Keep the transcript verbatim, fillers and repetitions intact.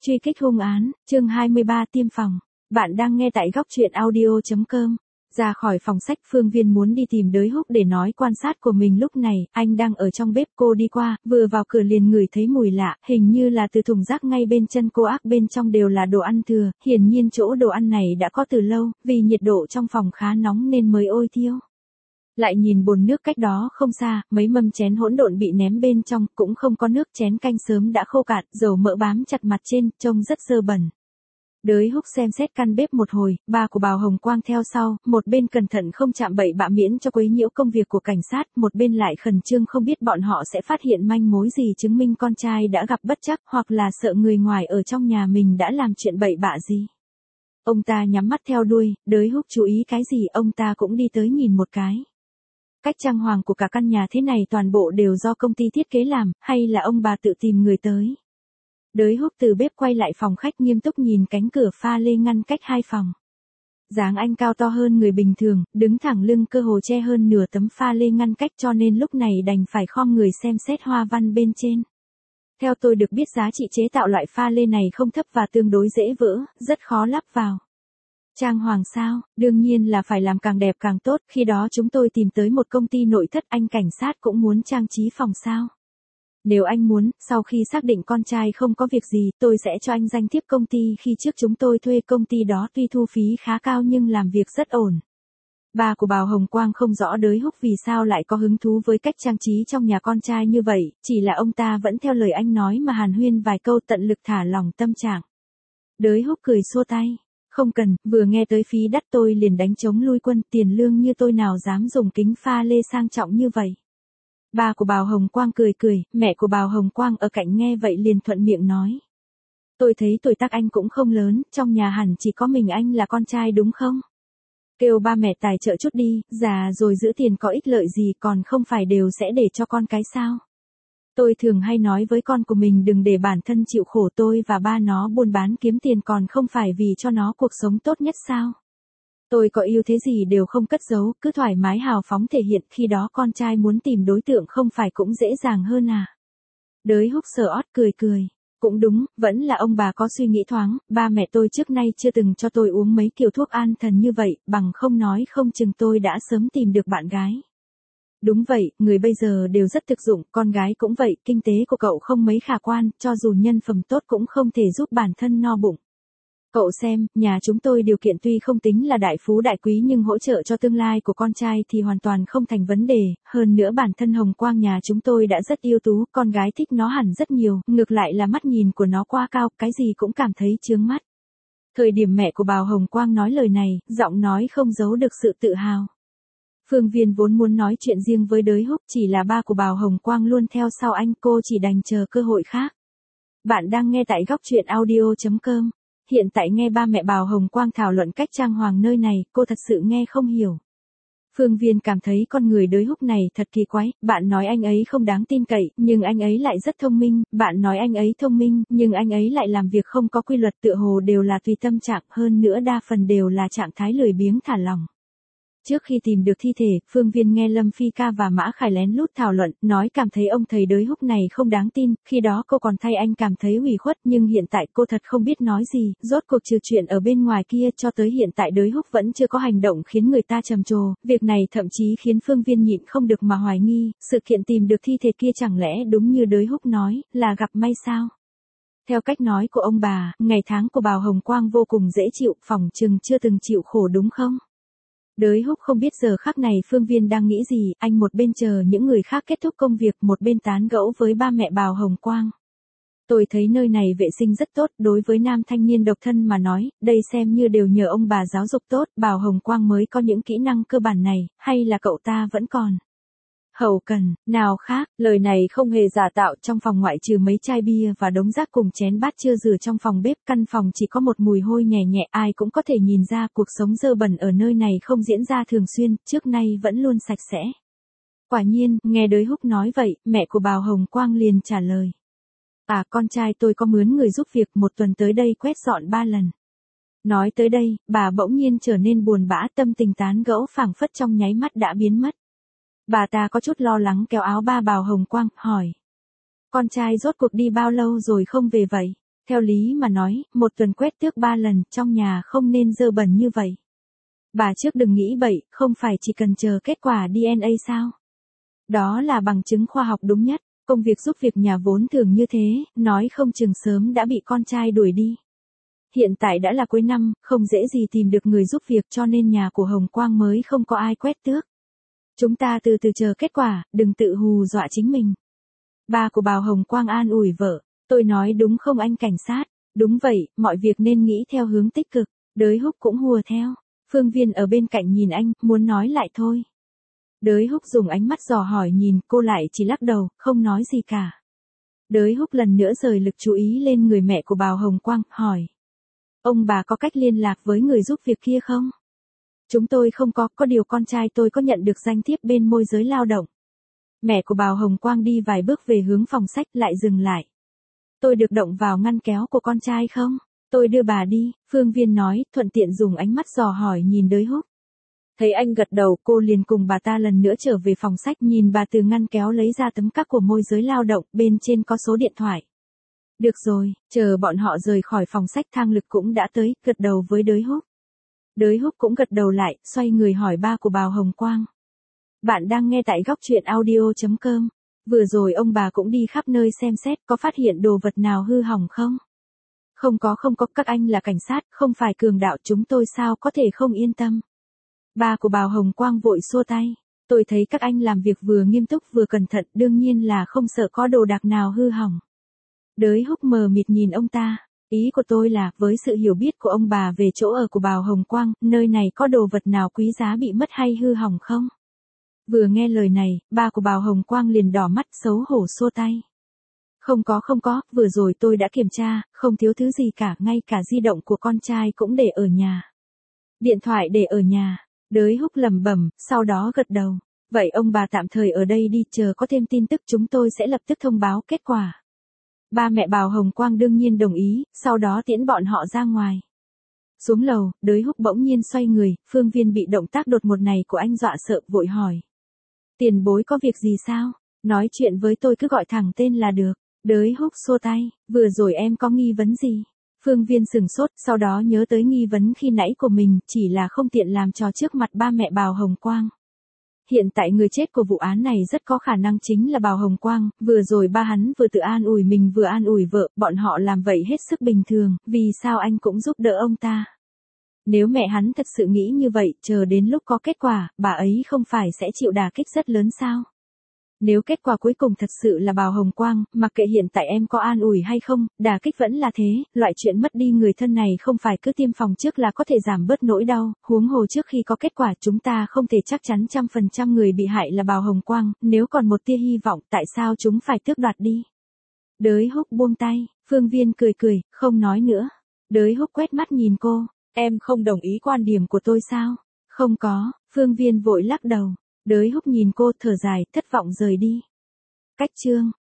Truy kích hung án, chương hai mươi ba tiêm phòng. Bạn đang nghe tại góc truyện audio chấm com. Ra khỏi phòng sách, Phương Viên muốn đi tìm Đới Húc để nói quan sát của mình. Lúc này, anh đang ở trong bếp. Cô đi qua, vừa vào cửa liền ngửi thấy mùi lạ, hình như là từ thùng rác ngay bên chân cô. Ác bên trong đều là đồ ăn thừa, hiển nhiên chỗ đồ ăn này đã có từ lâu, vì nhiệt độ trong phòng khá nóng nên mới ôi thiêu. Lại nhìn bồn nước cách đó không xa, mấy mâm chén hỗn độn bị ném bên trong, cũng không có nước, chén canh sớm đã khô cạn, dầu mỡ bám chặt mặt trên, trông rất dơ bẩn. Đới Húc xem xét căn bếp một hồi, ba của Bào Hồng Quang theo sau, một bên cẩn thận không chạm bậy bạ miễn cho quấy nhiễu công việc của cảnh sát, một bên lại khẩn trương không biết bọn họ sẽ phát hiện manh mối gì chứng minh con trai đã gặp bất trắc, hoặc là sợ người ngoài ở trong nhà mình đã làm chuyện bậy bạ gì. Ông ta nhắm mắt theo đuôi, Đới Húc chú ý cái gì ông ta cũng đi tới nhìn một cái. Cách trang hoàng của cả căn nhà thế này toàn bộ đều do công ty thiết kế làm, hay là ông bà tự tìm người tới. Đới Húc từ bếp quay lại phòng khách nghiêm túc nhìn cánh cửa pha lê ngăn cách hai phòng. Dáng anh cao to hơn người bình thường, đứng thẳng lưng cơ hồ che hơn nửa tấm pha lê ngăn cách cho nên lúc này đành phải khom người xem xét hoa văn bên trên. Theo tôi được biết giá trị chế tạo loại pha lê này không thấp và tương đối dễ vỡ, rất khó lắp vào. Trang hoàng sao, đương nhiên là phải làm càng đẹp càng tốt, khi đó chúng tôi tìm tới một công ty nội thất. Anh cảnh sát cũng muốn trang trí phòng sao? Nếu anh muốn, sau khi xác định con trai không có việc gì, tôi sẽ cho anh danh thiếp công ty khi trước chúng tôi thuê công ty đó tuy thu phí khá cao nhưng làm việc rất ổn. Ba của Bào Hồng Quang không rõ Đới Húc vì sao lại có hứng thú với cách trang trí trong nhà con trai như vậy, chỉ là ông ta vẫn theo lời anh nói mà hàn huyên vài câu tận lực thả lỏng tâm trạng. Đới Húc cười xua tay. Không cần, vừa nghe tới phí đắt tôi liền đánh trống lui quân, tiền lương như tôi nào dám dùng kính pha lê sang trọng như vậy. Ba của Bào Hồng Quang cười cười, mẹ của Bào Hồng Quang ở cạnh nghe vậy liền thuận miệng nói. Tôi thấy tuổi tác anh cũng không lớn, trong nhà hẳn chỉ có mình anh là con trai đúng không? Kêu ba mẹ tài trợ chút đi, già rồi giữ tiền có ích lợi gì còn không phải đều sẽ để cho con cái sao? Tôi thường hay nói với con của mình đừng để bản thân chịu khổ, tôi và ba nó buôn bán kiếm tiền còn không phải vì cho nó cuộc sống tốt nhất sao? Tôi có yêu thế gì đều không cất giấu, cứ thoải mái hào phóng thể hiện, khi đó con trai muốn tìm đối tượng không phải cũng dễ dàng hơn à? Đới Húc sờ ót cười cười. Cũng đúng, vẫn là ông bà có suy nghĩ thoáng, ba mẹ tôi trước nay chưa từng cho tôi uống mấy kiểu thuốc an thần như vậy, bằng không nói không chừng tôi đã sớm tìm được bạn gái. Đúng vậy, người bây giờ đều rất thực dụng, con gái cũng vậy, kinh tế của cậu không mấy khả quan, cho dù nhân phẩm tốt cũng không thể giúp bản thân no bụng. Cậu xem, nhà chúng tôi điều kiện tuy không tính là đại phú đại quý nhưng hỗ trợ cho tương lai của con trai thì hoàn toàn không thành vấn đề, hơn nữa bản thân Hồng Quang nhà chúng tôi đã rất ưu tú, con gái thích nó hẳn rất nhiều, ngược lại là mắt nhìn của nó quá cao, cái gì cũng cảm thấy chướng mắt. Thời điểm mẹ của Bào Hồng Quang nói lời này, giọng nói không giấu được sự tự hào. Phương Viên vốn muốn nói chuyện riêng với Đới Húc, chỉ là ba của Bào Hồng Quang luôn theo sau anh, cô chỉ đành chờ cơ hội khác. Bạn đang nghe tại góc truyện audio chấm com. Hiện tại nghe ba mẹ Bào Hồng Quang thảo luận cách trang hoàng nơi này, cô thật sự nghe không hiểu. Phương Viên cảm thấy con người Đới Húc này thật kỳ quái, bạn nói anh ấy không đáng tin cậy, nhưng anh ấy lại rất thông minh, bạn nói anh ấy thông minh, nhưng anh ấy lại làm việc không có quy luật, tựa hồ đều là tùy tâm trạng, hơn nữa đa phần đều là trạng thái lười biếng thả lỏng. Trước khi tìm được thi thể, Phương Viên nghe Lâm Phi Ca và Mã Khải lén lút thảo luận, nói cảm thấy ông thầy Đới Húc này không đáng tin, khi đó cô còn thay anh cảm thấy ủy khuất nhưng hiện tại cô thật không biết nói gì, rốt cuộc trừ chuyện ở bên ngoài kia cho tới hiện tại Đới Húc vẫn chưa có hành động khiến người ta trầm trồ, việc này thậm chí khiến Phương Viên nhịn không được mà hoài nghi, sự kiện tìm được thi thể kia chẳng lẽ đúng như Đới Húc nói, là gặp may sao? Theo cách nói của ông bà, ngày tháng của Bào Hồng Quang vô cùng dễ chịu, phỏng chừng chưa từng chịu khổ đúng không? Đới Húc không biết giờ khắc này Phương Viên đang nghĩ gì, anh một bên chờ những người khác kết thúc công việc, một bên tán gẫu với ba mẹ Bào Hồng Quang. Tôi thấy nơi này vệ sinh rất tốt, đối với nam thanh niên độc thân mà nói, đây xem như đều nhờ ông bà giáo dục tốt, Bào Hồng Quang mới có những kỹ năng cơ bản này, hay là cậu ta vẫn còn hậu cần, nào khác, lời này không hề giả tạo, trong phòng ngoại trừ mấy chai bia và đống rác cùng chén bát chưa rửa trong phòng bếp, căn phòng chỉ có một mùi hôi nhẹ nhẹ, ai cũng có thể nhìn ra cuộc sống dơ bẩn ở nơi này không diễn ra thường xuyên, trước nay vẫn luôn sạch sẽ. Quả nhiên, nghe Đới Húc nói vậy, mẹ của Bào Hồng Quang liền trả lời. À, con trai tôi có mướn người giúp việc, một tuần tới đây quét dọn ba lần. Nói tới đây, bà bỗng nhiên trở nên buồn bã, tâm tình tán gẫu phảng phất trong nháy mắt đã biến mất. Bà ta có chút lo lắng kéo áo ba Bào Hồng Quang, hỏi. Con trai rốt cuộc đi bao lâu rồi không về vậy? Theo lý mà nói, một tuần quét tước ba lần, trong nhà không nên dơ bẩn như vậy. Bà trước đừng nghĩ bậy, không phải chỉ cần chờ kết quả đê en a sao? Đó là bằng chứng khoa học đúng nhất, công việc giúp việc nhà vốn thường như thế, nói không chừng sớm đã bị con trai đuổi đi. Hiện tại đã là cuối năm, không dễ gì tìm được người giúp việc cho nên nhà của Hồng Quang mới không có ai quét tước. Chúng ta từ từ chờ kết quả, đừng tự hù dọa chính mình. Ba của Bào Hồng Quang an ủi vợ, tôi nói đúng không anh cảnh sát? Đúng vậy, mọi việc nên nghĩ theo hướng tích cực. Đới Húc cũng hùa theo. Phương Viên ở bên cạnh nhìn anh, muốn nói lại thôi. Đới Húc dùng ánh mắt dò hỏi nhìn, cô lại chỉ lắc đầu, không nói gì cả. Đới Húc lần nữa rời lực chú ý lên người mẹ của Bào Hồng Quang, hỏi. Ông bà có cách liên lạc với người giúp việc kia không? Chúng tôi không có, có điều con trai tôi có nhận được danh thiếp bên môi giới lao động. Mẹ của Bào Hồng Quang đi vài bước về hướng phòng sách lại dừng lại. Tôi được động vào ngăn kéo của con trai không? Tôi đưa bà đi, Phương Viên nói, thuận tiện dùng ánh mắt dò hỏi nhìn Đới Húc. Thấy anh gật đầu, cô liền cùng bà ta lần nữa trở về phòng sách, nhìn bà từ ngăn kéo lấy ra tấm cắc của môi giới lao động, bên trên có số điện thoại. Được rồi, chờ bọn họ rời khỏi phòng sách, Thang Lực cũng đã tới, gật đầu với Đới Húc. Đới Húc cũng gật đầu lại, xoay người hỏi ba của Bào Hồng Quang. Bạn đang nghe tại góc truyện audio chấm com. Vừa rồi ông bà cũng đi khắp nơi xem xét, có phát hiện đồ vật nào hư hỏng không? Không có không có, các anh là cảnh sát, không phải cường đạo, chúng tôi sao có thể không yên tâm. Ba của Bào Hồng Quang vội xua tay. Tôi thấy các anh làm việc vừa nghiêm túc vừa cẩn thận, đương nhiên là không sợ có đồ đạc nào hư hỏng. Đới Húc mờ mịt nhìn ông ta. Ý của tôi là, với sự hiểu biết của ông bà về chỗ ở của Bào Hồng Quang, nơi này có đồ vật nào quý giá bị mất hay hư hỏng không? Vừa nghe lời này, ba của Bào Hồng Quang liền đỏ mắt xấu hổ xua tay. Không có không có, vừa rồi tôi đã kiểm tra, không thiếu thứ gì cả, ngay cả di động của con trai cũng để ở nhà. Điện thoại để ở nhà, Đới Húc lẩm bẩm, sau đó gật đầu. Vậy ông bà tạm thời ở đây đi, chờ có thêm tin tức chúng tôi sẽ lập tức thông báo kết quả. Ba mẹ Bào Hồng Quang đương nhiên đồng ý, sau đó tiễn bọn họ ra ngoài. Xuống lầu, Đới Húc bỗng nhiên xoay người, Phương Viên bị động tác đột ngột này của anh dọa sợ, vội hỏi. Tiền bối có việc gì sao? Nói chuyện với tôi cứ gọi thẳng tên là được. Đới Húc xua tay, vừa rồi em có nghi vấn gì? Phương Viên sừng sốt, sau đó nhớ tới nghi vấn khi nãy của mình, chỉ là không tiện làm trò trước mặt ba mẹ Bào Hồng Quang. Hiện tại người chết của vụ án này rất có khả năng chính là Bào Hồng Quang, vừa rồi ba hắn vừa tự an ủi mình vừa an ủi vợ, bọn họ làm vậy hết sức bình thường, vì sao anh cũng giúp đỡ ông ta? Nếu mẹ hắn thật sự nghĩ như vậy, chờ đến lúc có kết quả, bà ấy không phải sẽ chịu đả kích rất lớn sao? Nếu kết quả cuối cùng thật sự là Bào Hồng Quang, mặc kệ hiện tại em có an ủi hay không, đả kích vẫn là thế, loại chuyện mất đi người thân này không phải cứ tiêm phòng trước là có thể giảm bớt nỗi đau, huống hồ trước khi có kết quả chúng ta không thể chắc chắn trăm phần trăm người bị hại là Bào Hồng Quang, nếu còn một tia hy vọng tại sao chúng phải tước đoạt đi. Đới Húc buông tay, Phương Viên cười cười, không nói nữa. Đới Húc quét mắt nhìn cô, em không đồng ý quan điểm của tôi sao? Không có, Phương Viên vội lắc đầu. Đới Húc nhìn cô thở dài, thất vọng rời đi. Cách chương